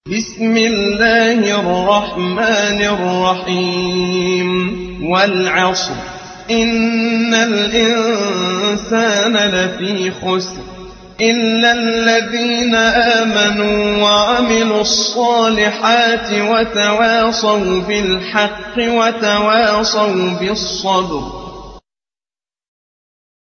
بسم الله الرحمن الرحيم والعصر إن الإنسان لفي خسر إلا الذين آمنوا وعملوا الصالحات وتواصوا بالحق وتواصوا بالصبر